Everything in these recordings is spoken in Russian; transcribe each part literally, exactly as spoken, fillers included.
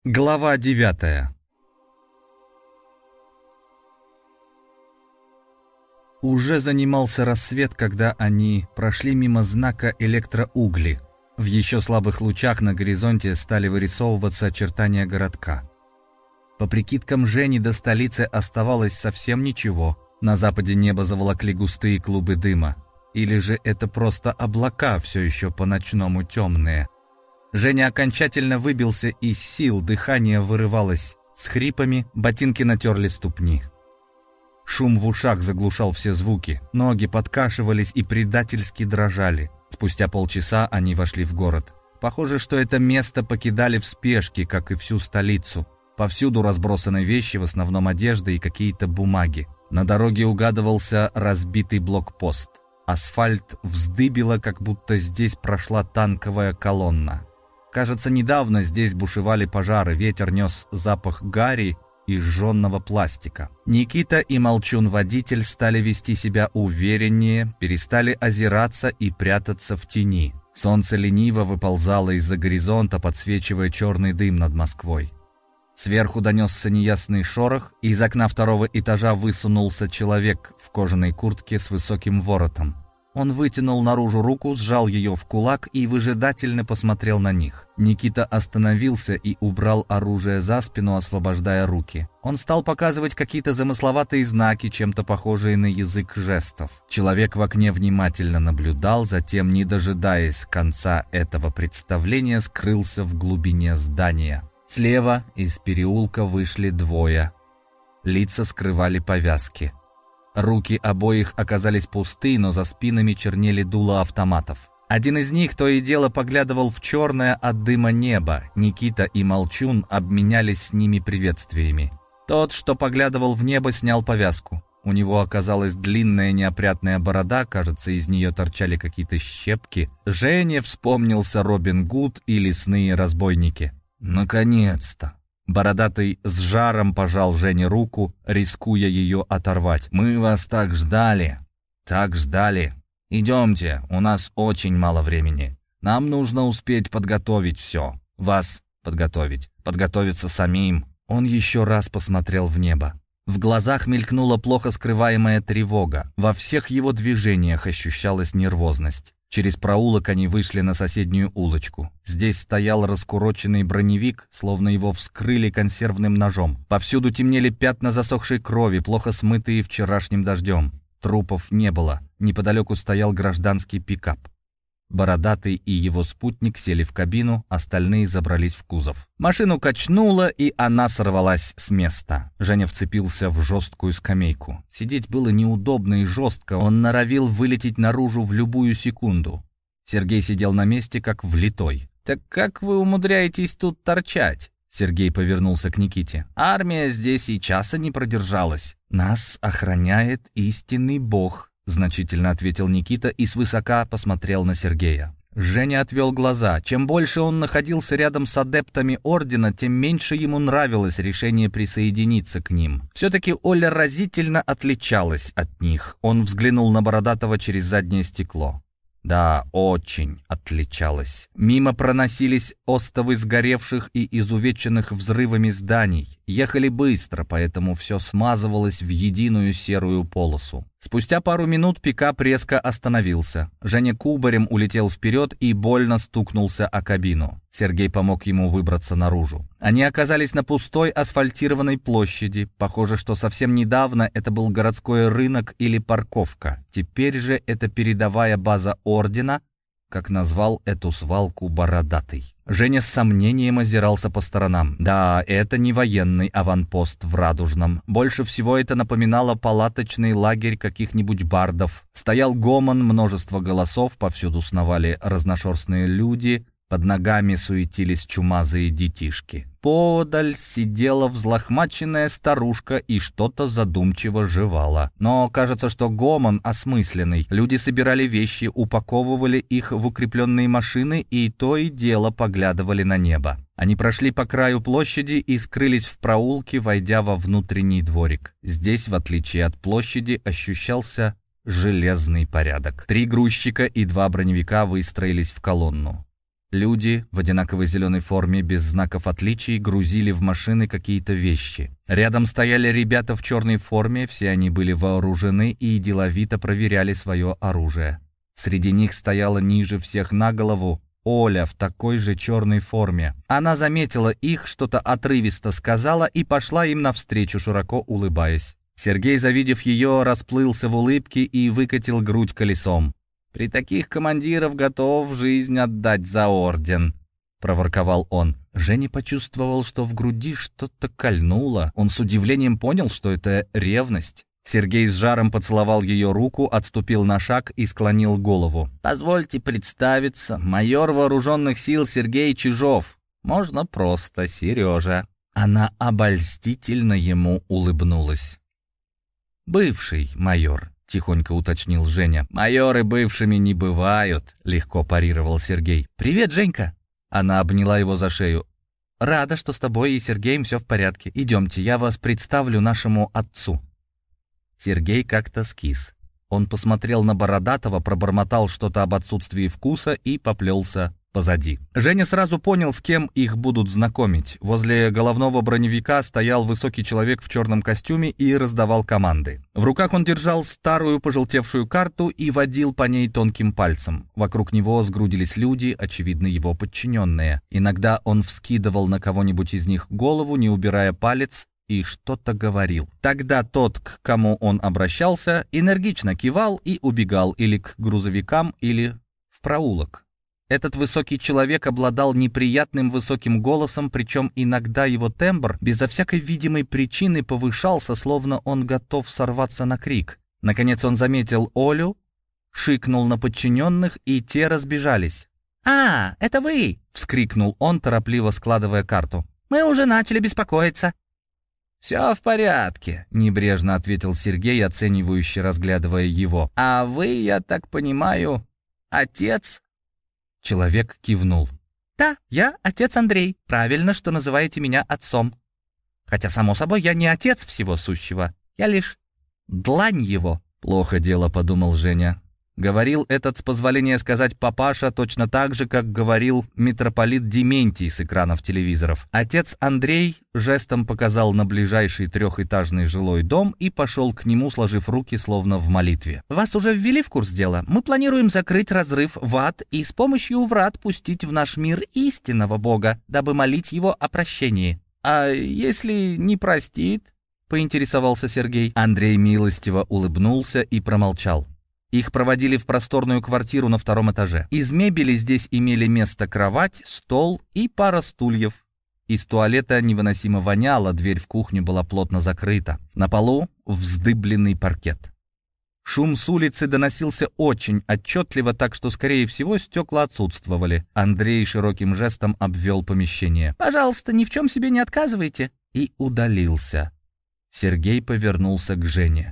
Глава девятая. Уже занимался рассвет, когда они прошли мимо знака электроугли. В еще слабых лучах на горизонте стали вырисовываться очертания городка. По прикидкам Жени, до столицы оставалось совсем ничего. На западе небо заволокли густые клубы дыма. Или же это просто облака, все еще по-ночному темные. Женя окончательно выбился из сил, дыхание вырывалось с хрипами, ботинки натерли ступни. Шум в ушах заглушал все звуки, ноги подкашивались и предательски дрожали. Спустя полчаса они вошли в город. Похоже, что это место покидали в спешке, как и всю столицу. Повсюду разбросаны вещи, в основном одежда и какие-то бумаги. На дороге угадывался разбитый блокпост. Асфальт вздыбило, как будто здесь прошла танковая колонна. Кажется, недавно здесь бушевали пожары, ветер нес запах гари и сжженного пластика. Никита и Молчун-водитель стали вести себя увереннее, перестали озираться и прятаться в тени. Солнце лениво выползало из-за горизонта, подсвечивая черный дым над Москвой. Сверху донесся неясный шорох, и из окна второго этажа высунулся человек в кожаной куртке с высоким воротом. Он вытянул наружу руку, сжал ее в кулак и выжидательно посмотрел на них. Никита остановился и убрал оружие за спину, освобождая руки. Он стал показывать какие-то замысловатые знаки, чем-то похожие на язык жестов. Человек в окне внимательно наблюдал, затем, не дожидаясь конца этого представления, скрылся в глубине здания. Слева из переулка вышли двое. Лица скрывали повязки. Руки обоих оказались пусты, но за спинами чернели дула автоматов. Один из них то и дело поглядывал в черное от дыма небо. Никита и Молчун обменялись с ними приветствиями. Тот, что поглядывал в небо, снял повязку. У него оказалась длинная неопрятная борода, кажется, из нее торчали какие-то щепки. Жене вспомнился Робин Гуд и лесные разбойники. «Наконец-то!» Бородатый с жаром пожал Жене руку, рискуя ее оторвать. «Мы вас так ждали, так ждали. Идемте, у нас очень мало времени. Нам нужно успеть подготовить все. Вас подготовить, подготовиться самим». Он еще раз посмотрел в небо. В глазах мелькнула плохо скрываемая тревога. Во всех его движениях ощущалась нервозность. Через проулок они вышли на соседнюю улочку. Здесь стоял раскуроченный броневик, словно его вскрыли консервным ножом. Повсюду темнели пятна засохшей крови, плохо смытые вчерашним дождем. Трупов не было. Неподалеку стоял гражданский пикап. Бородатый и его спутник сели в кабину, остальные забрались в кузов. Машину качнуло, и она сорвалась с места. Женя вцепился в жесткую скамейку. Сидеть было неудобно и жестко, он норовил вылететь наружу в любую секунду. Сергей сидел на месте, как влитой. «Так как вы умудряетесь тут торчать?» Сергей повернулся к Никите. «Армия здесь и часа не продержалась. Нас охраняет истинный бог», — значительно ответил Никита и свысока посмотрел на Сергея. Женя отвел глаза. Чем больше он находился рядом с адептами Ордена, тем меньше ему нравилось решение присоединиться к ним. Все-таки Оля разительно отличалась от них. Он взглянул на Бородатого через заднее стекло. Да, очень отличалась. Мимо проносились остовы сгоревших и изувеченных взрывами зданий. Ехали быстро, поэтому все смазывалось в единую серую полосу. Спустя пару минут пикап резко остановился. Женя кубарем улетел вперед и больно стукнулся о кабину. Сергей помог ему выбраться наружу. Они оказались на пустой асфальтированной площади. Похоже, что совсем недавно это был городской рынок или парковка. Теперь же это передовая база Ордена, как назвал эту свалку Бородатый. Женя с сомнением озирался по сторонам. Да, это не военный аванпост в Радужном. Больше всего это напоминало палаточный лагерь каких-нибудь бардов. Стоял гомон, множество голосов, повсюду сновали разношерстные люди, под ногами суетились чумазые детишки. Подаль сидела взлохмаченная старушка и что-то задумчиво жевала. Но кажется, что гомон осмысленный. Люди собирали вещи, упаковывали их в укрепленные машины и то и дело поглядывали на небо. Они прошли по краю площади и скрылись в проулке, войдя во внутренний дворик. Здесь, в отличие от площади, ощущался железный порядок. Три грузчика и два броневика выстроились в колонну. Люди в одинаковой зеленой форме, без знаков отличий, грузили в машины какие-то вещи. Рядом стояли ребята в черной форме, все они были вооружены и деловито проверяли свое оружие. Среди них стояла ниже всех на голову Оля в такой же черной форме. Она заметила их, что-то отрывисто сказала и пошла им навстречу, широко улыбаясь. Сергей, завидев ее, расплылся в улыбке и выкатил грудь колесом. «При таких командиров готов жизнь отдать за орден», — проворковал он. Женя почувствовал, что в груди что-то кольнуло. Он с удивлением понял, что это ревность. Сергей с жаром поцеловал ее руку, отступил на шаг и склонил голову. «Позвольте представиться, майор вооруженных сил Сергей Чижов. Можно просто Сережа». Она обольстительно ему улыбнулась. «Бывший майор», — тихонько уточнил Женя. «Майоры бывшими не бывают», — легко парировал Сергей. «Привет, Женька!» Она обняла его за шею. «Рада, что с тобой и Сергеем все в порядке. Идемте, я вас представлю нашему отцу». Сергей как-то скис. Он посмотрел на Бородатого, пробормотал что-то об отсутствии вкуса и поплелся позади. Женя сразу понял, с кем их будут знакомить. Возле головного броневика стоял высокий человек в черном костюме и раздавал команды. В руках он держал старую пожелтевшую карту и водил по ней тонким пальцем. Вокруг него сгрудились люди, очевидно, его подчиненные. Иногда он вскидывал на кого-нибудь из них голову, не убирая палец, и что-то говорил. Тогда тот, к кому он обращался, энергично кивал и убегал или к грузовикам, или в проулок. Этот высокий человек обладал неприятным высоким голосом, причем иногда его тембр безо всякой видимой причины повышался, словно он готов сорваться на крик. Наконец он заметил Олю, шикнул на подчиненных, и те разбежались. «А, это вы!» — вскрикнул он, торопливо складывая карту. «Мы уже начали беспокоиться». «Все в порядке», — небрежно ответил Сергей, оценивающе разглядывая его. «А вы, я так понимаю, отец?» Человек кивнул. «Да, я отец Андрей. Правильно, что называете меня отцом. Хотя, само собой, я не отец всего сущего. Я лишь длань его». «Плохо дело», — подумал Женя. Говорил этот, с позволения сказать, папаша точно так же, как говорил митрополит Дементий с экранов телевизоров. Отец Андрей жестом показал на ближайший трехэтажный жилой дом и пошел к нему, сложив руки, словно в молитве. «Вас уже ввели в курс дела? Мы планируем закрыть разрыв в ад и с помощью врат пустить в наш мир истинного Бога, дабы молить его о прощении». «А если не простит?» — поинтересовался Сергей. Андрей милостиво улыбнулся и промолчал. Их проводили в просторную квартиру на втором этаже. Из мебели здесь имели место кровать, стол и пара стульев. Из туалета невыносимо воняло, дверь в кухню была плотно закрыта. На полу вздыбленный паркет. Шум с улицы доносился очень отчетливо, так что, скорее всего, стекла отсутствовали. Андрей широким жестом обвел помещение. «Пожалуйста, ни в чем себе не отказывайте!» И удалился. Сергей повернулся к Жене.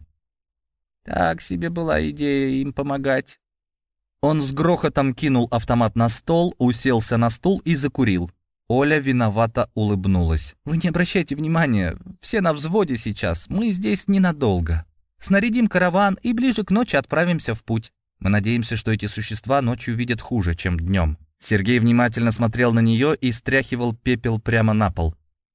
Так себе была идея им помогать. Он с грохотом кинул автомат на стол, уселся на стул и закурил. Оля виновато улыбнулась. «Вы не обращайте внимания, все на взводе сейчас, мы здесь ненадолго. Снарядим караван и ближе к ночи отправимся в путь. Мы надеемся, что эти существа ночью видят хуже, чем днем». Сергей внимательно смотрел на нее и стряхивал пепел прямо на пол.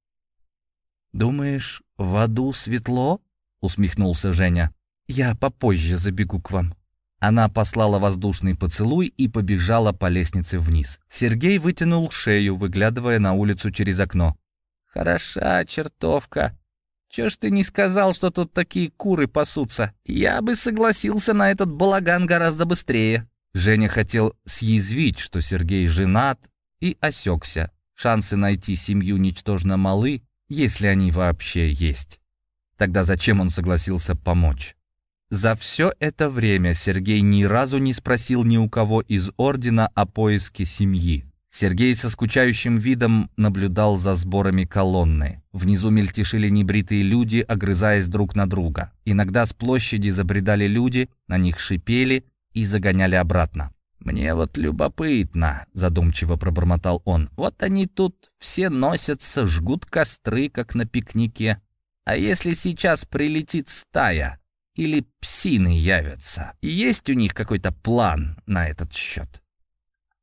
«Думаешь, в аду светло?» — усмехнулся Женя. «Я попозже забегу к вам». Она послала воздушный поцелуй и побежала по лестнице вниз. Сергей вытянул шею, выглядывая на улицу через окно. «Хороша чертовка. Чё ж ты не сказал, что тут такие куры пасутся? Я бы согласился на этот балаган гораздо быстрее». Женя хотел съязвить, что Сергей женат, и осекся. Шансы найти семью ничтожно малы, если они вообще есть. Тогда зачем он согласился помочь? За все это время Сергей ни разу не спросил ни у кого из ордена о поиске семьи. Сергей со скучающим видом наблюдал за сборами колонны. Внизу мельтешили небритые люди, огрызаясь друг на друга. Иногда с площади забредали люди, на них шипели и загоняли обратно. «Мне вот любопытно», — задумчиво пробормотал он. «Вот они тут все носятся, жгут костры, как на пикнике. А если сейчас прилетит стая? Или псины явятся? Есть у них какой-то план на этот счет?»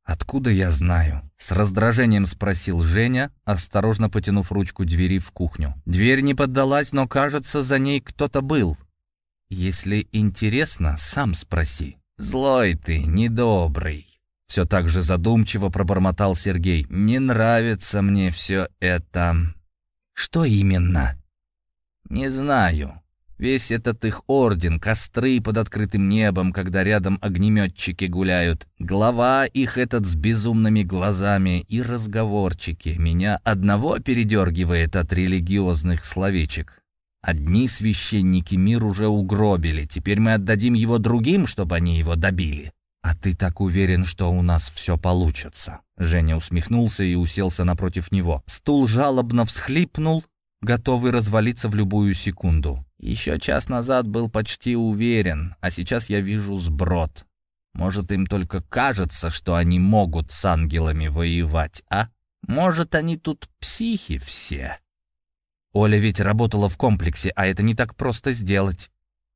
«Откуда я знаю?» — с раздражением спросил Женя, осторожно потянув ручку двери в кухню. Дверь не поддалась, но, кажется, за ней кто-то был. «Если интересно, сам спроси». «Злой ты, недобрый». Все так же задумчиво пробормотал Сергей. «Не нравится мне все это». «Что именно?» «Не знаю. Весь этот их орден, костры под открытым небом, когда рядом огнеметчики гуляют, глава их этот с безумными глазами и разговорчики. Меня одного передергивает от религиозных словечек. Одни священники мир уже угробили, теперь мы отдадим его другим, чтобы они его добили». «А ты так уверен, что у нас все получится?» Женя усмехнулся и уселся напротив него. Стул жалобно всхлипнул, готовый развалиться в любую секунду. «Еще час назад был почти уверен, а сейчас я вижу сброд. Может, им только кажется, что они могут с ангелами воевать, а? Может, они тут психи все?» «Оля ведь работала в комплексе, а это не так просто сделать».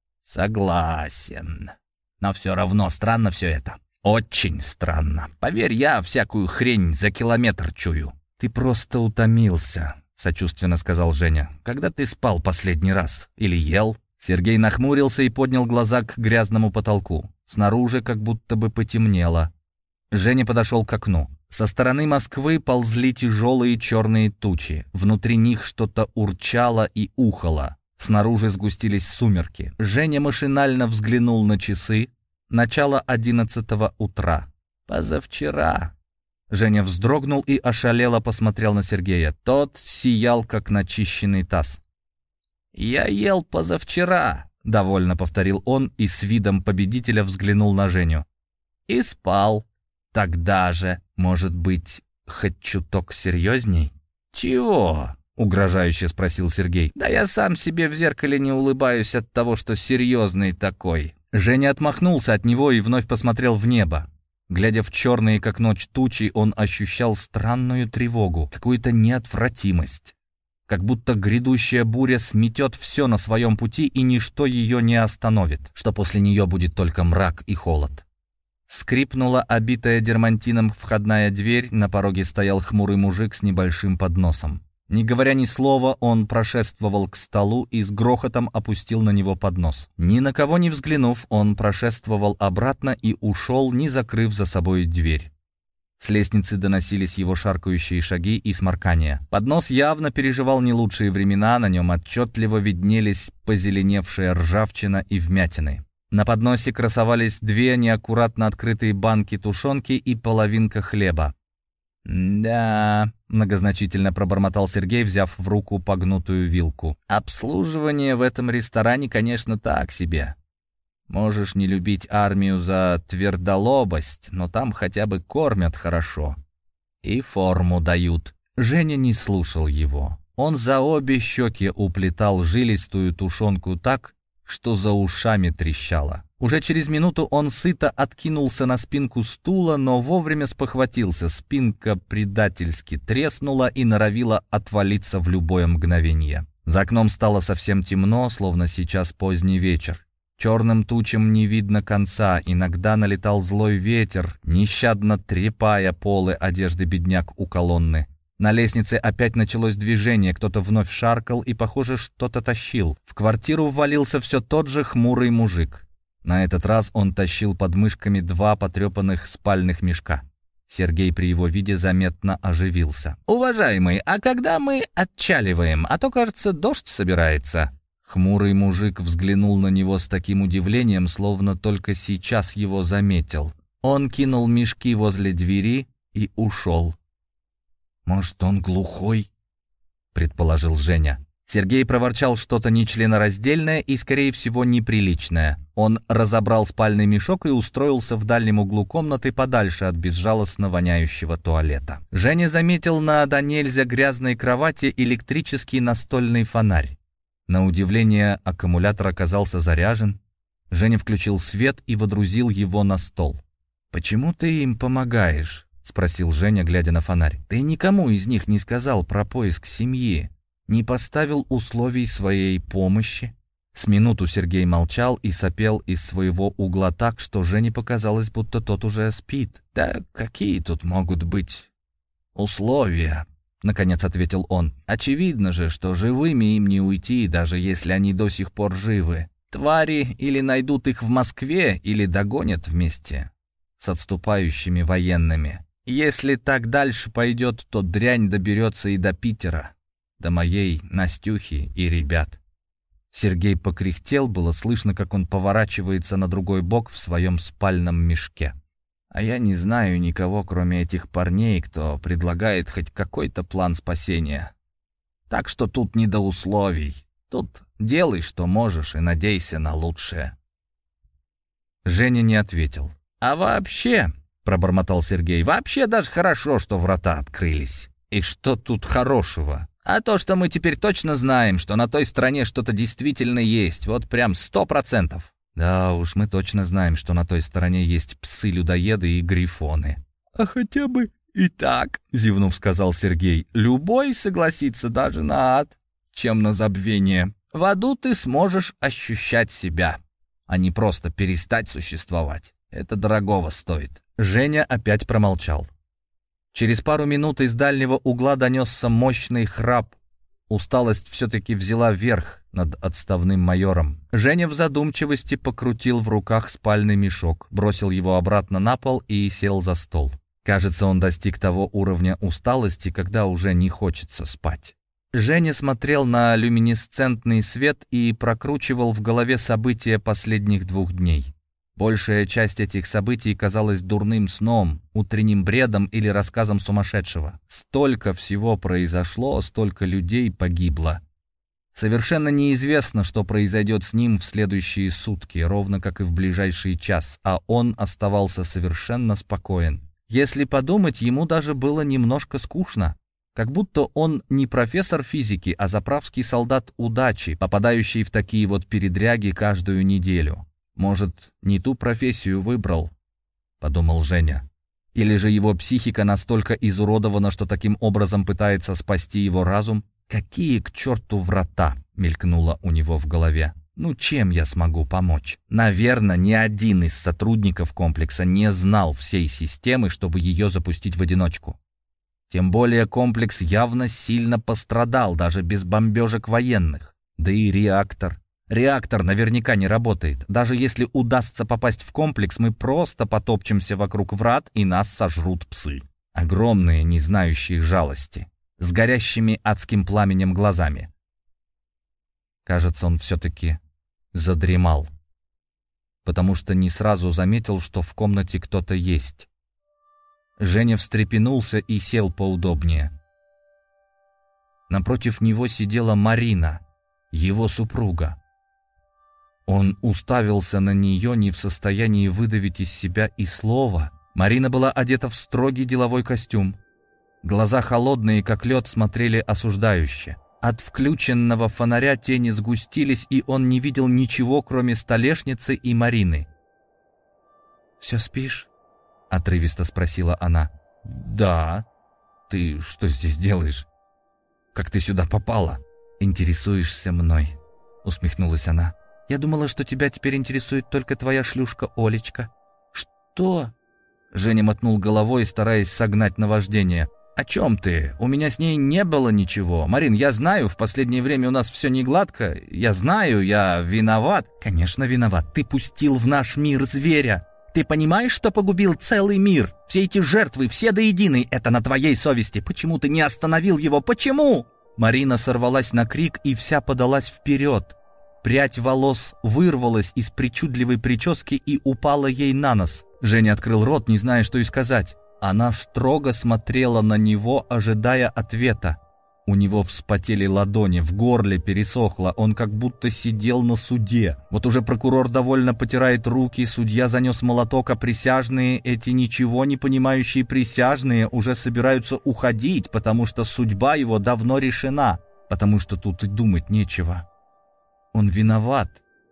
«Согласен. Но все равно странно все это. Очень странно. Поверь, я всякую хрень за километр чую». «Ты просто утомился», — сочувственно сказал Женя. «Когда ты спал последний раз? Или ел?» Сергей нахмурился и поднял глаза к грязному потолку. Снаружи как будто бы потемнело. Женя подошел к окну. Со стороны Москвы ползли тяжелые черные тучи. Внутри них что-то урчало и ухало. Снаружи сгустились сумерки. Женя машинально взглянул на часы. Начало одиннадцатого утра. «Позавчера». Женя вздрогнул и ошалело посмотрел на Сергея. Тот сиял, как начищенный таз. «Я ел позавчера», — довольно повторил он и с видом победителя взглянул на Женю. «И спал. Тогда же, может быть, хоть чуток серьезней?» «Чего?» — угрожающе спросил Сергей. «Да я сам себе в зеркале не улыбаюсь от того, что серьезный такой». Женя отмахнулся от него и вновь посмотрел в небо. Глядя в черные, как ночь, тучи, он ощущал странную тревогу, какую-то неотвратимость. Как будто грядущая буря сметет все на своем пути, и ничто ее не остановит, что после нее будет только мрак и холод. Скрипнула обитая дермантином входная дверь, на пороге стоял хмурый мужик с небольшим подносом. Не говоря ни слова, он прошествовал к столу и с грохотом опустил на него поднос. Ни на кого не взглянув, он прошествовал обратно и ушел, не закрыв за собой дверь. С лестницы доносились его шаркающие шаги и сморкания. Поднос явно переживал не лучшие времена, на нем отчетливо виднелись позеленевшая ржавчина и вмятины. На подносе красовались две неаккуратно открытые банки тушенки и половинка хлеба. «Да», — многозначительно пробормотал Сергей, взяв в руку погнутую вилку. «Обслуживание в этом ресторане, конечно, так себе. Можешь не любить армию за твердолобость, но там хотя бы кормят хорошо. И форму дают». Женя не слушал его. Он за обе щеки уплетал жилистую тушенку так, что за ушами трещало. Уже через минуту он сыто откинулся на спинку стула, но вовремя спохватился. Спинка предательски треснула и норовила отвалиться в любое мгновение. За окном стало совсем темно, словно сейчас поздний вечер. Черным тучам не видно конца, иногда налетал злой ветер, нещадно трепая полы одежды бедняк у колонны. На лестнице опять началось движение, кто-то вновь шаркал и, похоже, что-то тащил. В квартиру ввалился все тот же хмурый мужик. На этот раз он тащил под мышками два потрепанных спальных мешка. Сергей при его виде заметно оживился. «Уважаемый, а когда мы отчаливаем? А то, кажется, дождь собирается». Хмурый мужик взглянул на него с таким удивлением, словно только сейчас его заметил. Он кинул мешки возле двери и ушел. «Может, он глухой?» — предположил Женя. Сергей проворчал что-то нечленораздельное и, скорее всего, неприличное. Он разобрал спальный мешок и устроился в дальнем углу комнаты подальше от безжалостно воняющего туалета. Женя заметил на до нельзя грязной кровати электрический настольный фонарь. На удивление, аккумулятор оказался заряжен. Женя включил свет и водрузил его на стол. «Почему ты им помогаешь?» — спросил Женя, глядя на фонарь. «Ты никому из них не сказал про поиск семьи, не поставил условий своей помощи. С минуту Сергей молчал и сопел из своего угла так, что Жене показалось, будто тот уже спит. «Да какие тут могут быть условия?» — наконец ответил он. «Очевидно же, что живыми им не уйти, даже если они до сих пор живы. Твари или найдут их в Москве, или догонят вместе с отступающими военными. Если так дальше пойдет, то дрянь доберется и до Питера, до моей Настюхи и ребят». Сергей покряхтел, было слышно, как он поворачивается на другой бок в своем спальном мешке. «А я не знаю никого, кроме этих парней, кто предлагает хоть какой-то план спасения. Так что тут не до условий. Тут делай, что можешь, и надейся на лучшее». Женя не ответил. «А вообще...» — пробормотал Сергей. «Вообще даже хорошо, что врата открылись». «И что тут хорошего?» «А то, что мы теперь точно знаем, что на той стороне что-то действительно есть, вот прям сто процентов». «Да уж, мы точно знаем, что на той стороне есть псы-людоеды и грифоны». «А хотя бы и так», — зевнув, сказал Сергей. «Любой согласится даже на ад, чем на забвение. В аду ты сможешь ощущать себя, а не просто перестать существовать. Это дорогого стоит». Женя опять промолчал. Через пару минут из дальнего угла донесся мощный храп. Усталость все-таки взяла верх над отставным майором. Женя в задумчивости покрутил в руках спальный мешок, бросил его обратно на пол и сел за стол. Кажется, он достиг того уровня усталости, когда уже не хочется спать. Женя смотрел на люминесцентный свет и прокручивал в голове события последних двух дней. Большая часть этих событий казалась дурным сном, утренним бредом или рассказом сумасшедшего. Столько всего произошло, столько людей погибло. Совершенно неизвестно, что произойдет с ним в следующие сутки, ровно как и в ближайший час, а он оставался совершенно спокоен. Если подумать, ему даже было немножко скучно. Как будто он не профессор физики, а заправский солдат удачи, попадающий в такие вот передряги каждую неделю. «Может, не ту профессию выбрал?» — подумал Женя. «Или же его психика настолько изуродована, что таким образом пытается спасти его разум? Какие к черту врата?» — мелькнуло у него в голове. «Ну, чем я смогу помочь?» Наверное, ни один из сотрудников комплекса не знал всей системы, чтобы ее запустить в одиночку. Тем более комплекс явно сильно пострадал, даже без бомбежек военных. Да и реактор. Реактор наверняка не работает. Даже если удастся попасть в комплекс, мы просто потопчемся вокруг врат, и нас сожрут псы. Огромные, не знающие жалости, с горящими адским пламенем глазами. Кажется, он все-таки задремал, потому что не сразу заметил, что в комнате кто-то есть. Женя встрепенулся и сел поудобнее. Напротив него сидела Марина, его супруга. Он уставился на нее, не в состоянии выдавить из себя и слова. Марина была одета в строгий деловой костюм. Глаза холодные, как лед, смотрели осуждающе. От включенного фонаря тени сгустились, и он не видел ничего, кроме столешницы и Марины. «Все спишь?» — отрывисто спросила она. «Да. Ты что здесь делаешь? Как ты сюда попала?» «Интересуешься мной», — усмехнулась она. «Я думала, что тебя теперь интересует только твоя шлюшка Олечка». «Что?» Женя мотнул головой, стараясь согнать наваждение. «О чем ты? У меня с ней не было ничего. Марин, я знаю, в последнее время у нас все не гладко. Я знаю, я виноват». «Конечно, виноват. Ты пустил в наш мир зверя. Ты понимаешь, что погубил целый мир? Все эти жертвы, все до единой, это на твоей совести. Почему ты не остановил его? Почему?» Марина сорвалась на крик и вся подалась вперед. Прядь волос вырвалась из причудливой прически и упала ей на нос. Женя открыл рот, не зная, что и сказать. Она строго смотрела на него, ожидая ответа. У него вспотели ладони, в горле пересохло, он как будто сидел на суде. Вот уже прокурор довольно потирает руки, судья занес молоток, а присяжные, эти ничего не понимающие присяжные, уже собираются уходить, потому что судьба его давно решена, потому что тут и думать нечего. Он виноват.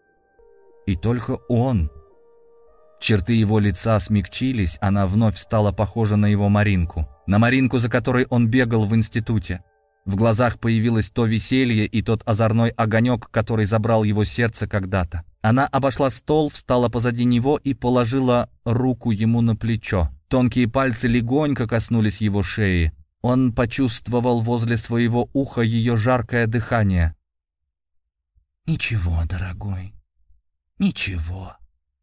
И только он. Черты его лица смягчились, она вновь стала похожа на его Маринку. На Маринку, за которой он бегал в институте. В глазах появилось то веселье и тот озорной огонек, который забрал его сердце когда-то. Она обошла стол, встала позади него и положила руку ему на плечо. Тонкие пальцы легонько коснулись его шеи. Он почувствовал возле своего уха ее жаркое дыхание. «Ничего, дорогой, ничего.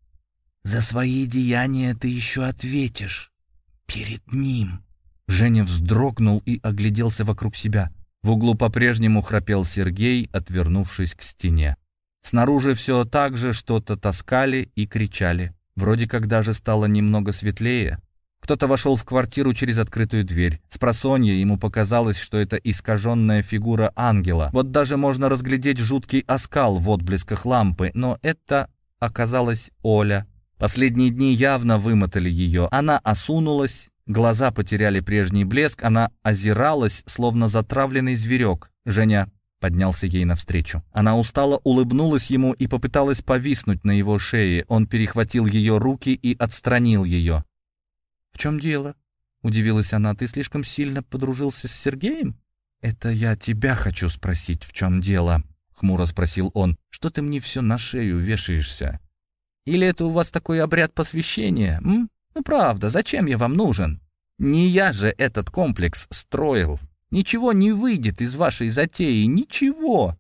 За свои деяния ты еще ответишь перед ним». Женя вздрогнул и огляделся вокруг себя. В углу по-прежнему храпел Сергей, отвернувшись к стене. Снаружи все так же что-то таскали и кричали. Вроде как даже стало немного светлее. Кто-то вошел в квартиру через открытую дверь. Спросонья ему показалось, что это искаженная фигура ангела. Вот даже можно разглядеть жуткий оскал в отблесках лампы, но это оказалась Оля. Последние дни явно вымотали ее. Она осунулась, глаза потеряли прежний блеск, она озиралась, словно затравленный зверек. Женя поднялся ей навстречу. Она устало улыбнулась ему и попыталась повиснуть на его шее. Он перехватил ее руки и отстранил ее. «В чем дело?» — удивилась она. «Ты слишком сильно подружился с Сергеем?» «Это я тебя хочу спросить, в чем дело?» — хмуро спросил он. «Что ты мне все на шею вешаешься? Или это у вас такой обряд посвящения, м? Ну правда, зачем я вам нужен? Не я же этот комплекс строил. Ничего не выйдет из вашей затеи, ничего!»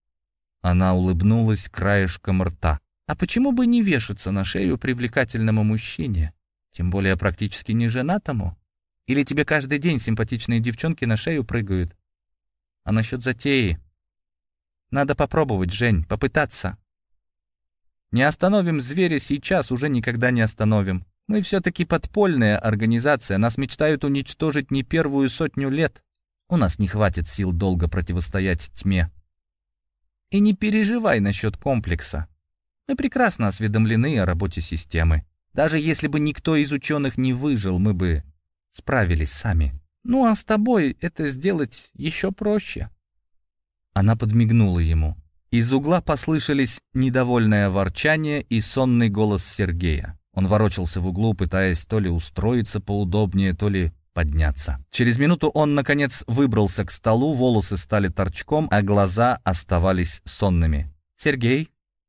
Она улыбнулась краешком рта. «А почему бы не вешаться на шею привлекательному мужчине? Тем более практически не женатому. Или тебе каждый день симпатичные девчонки на шею прыгают? А насчет затеи? Надо попробовать, Жень, попытаться. Не остановим зверя сейчас, уже никогда не остановим. Мы все-таки подпольная организация, нас мечтают уничтожить не первую сотню лет. У нас не хватит сил долго противостоять тьме. И не переживай насчет комплекса. Мы прекрасно осведомлены о работе системы. Даже если бы никто из ученых не выжил, мы бы справились сами. Ну а с тобой это сделать еще проще». Она подмигнула ему. Из угла послышались недовольное ворчание и сонный голос Сергея. Он ворочался в углу, пытаясь то ли устроиться поудобнее, то ли подняться. Через минуту он, наконец, выбрался к столу, волосы стали торчком, а глаза оставались сонными. «Сергей,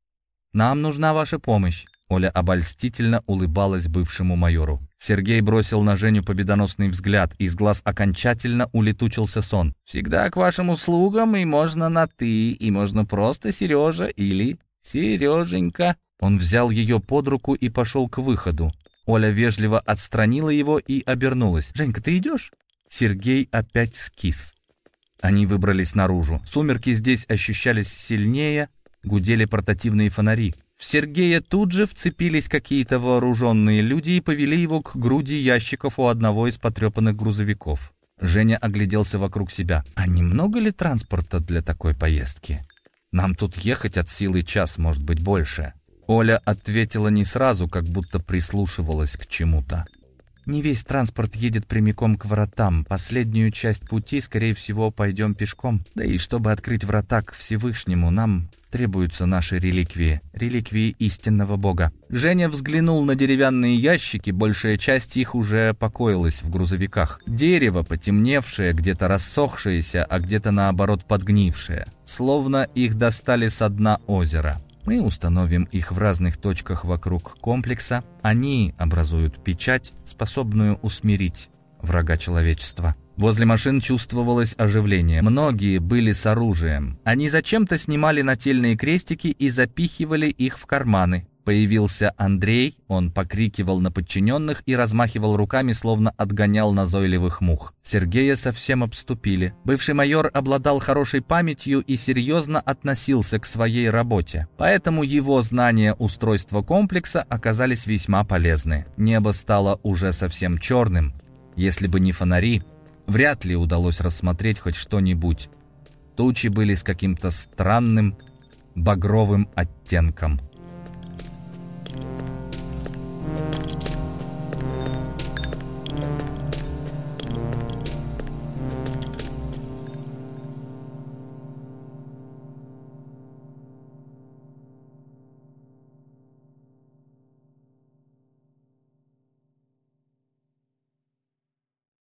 нам нужна ваша помощь». Оля обольстительно улыбалась бывшему майору. Сергей бросил на Женю победоносный взгляд, из глаз окончательно улетучился сон. «Всегда к вашим услугам, и можно на «ты», и можно просто Сережа или Сереженька». Он взял ее под руку и пошел к выходу. Оля вежливо отстранила его и обернулась. «Женька, ты идешь?» Сергей опять скис. Они выбрались наружу. Сумерки здесь ощущались сильнее, гудели портативные фонари. В Сергея тут же вцепились какие-то вооруженные люди и повели его к груди ящиков у одного из потрепанных грузовиков. Женя огляделся вокруг себя. «А немного ли транспорта для такой поездки? Нам тут ехать от силы час, может быть, больше». Оля ответила не сразу, как будто прислушивалась к чему-то. «Не весь транспорт едет прямиком к вратам. Последнюю часть пути, скорее всего, пойдем пешком. Да и чтобы открыть врата к Всевышнему, нам требуются наши реликвии, реликвии истинного Бога». Женя взглянул на деревянные ящики, большая часть их уже покоилась в грузовиках. Дерево, потемневшее, где-то рассохшееся, а где-то, наоборот, подгнившее. Словно их достали со дна озера. Мы установим их в разных точках вокруг комплекса. Они образуют печать, способную усмирить врага человечества. Возле машин чувствовалось оживление. Многие были с оружием. Они зачем-то снимали нательные крестики и запихивали их в карманы. Появился Андрей, он покрикивал на подчиненных и размахивал руками, словно отгонял назойливых мух. Сергея совсем обступили. Бывший майор обладал хорошей памятью и серьезно относился к своей работе. Поэтому его знания устройства комплекса оказались весьма полезны. Небо стало уже совсем черным. Если бы не фонари, вряд ли удалось рассмотреть хоть что-нибудь. Тучи были с каким-то странным багровым оттенком.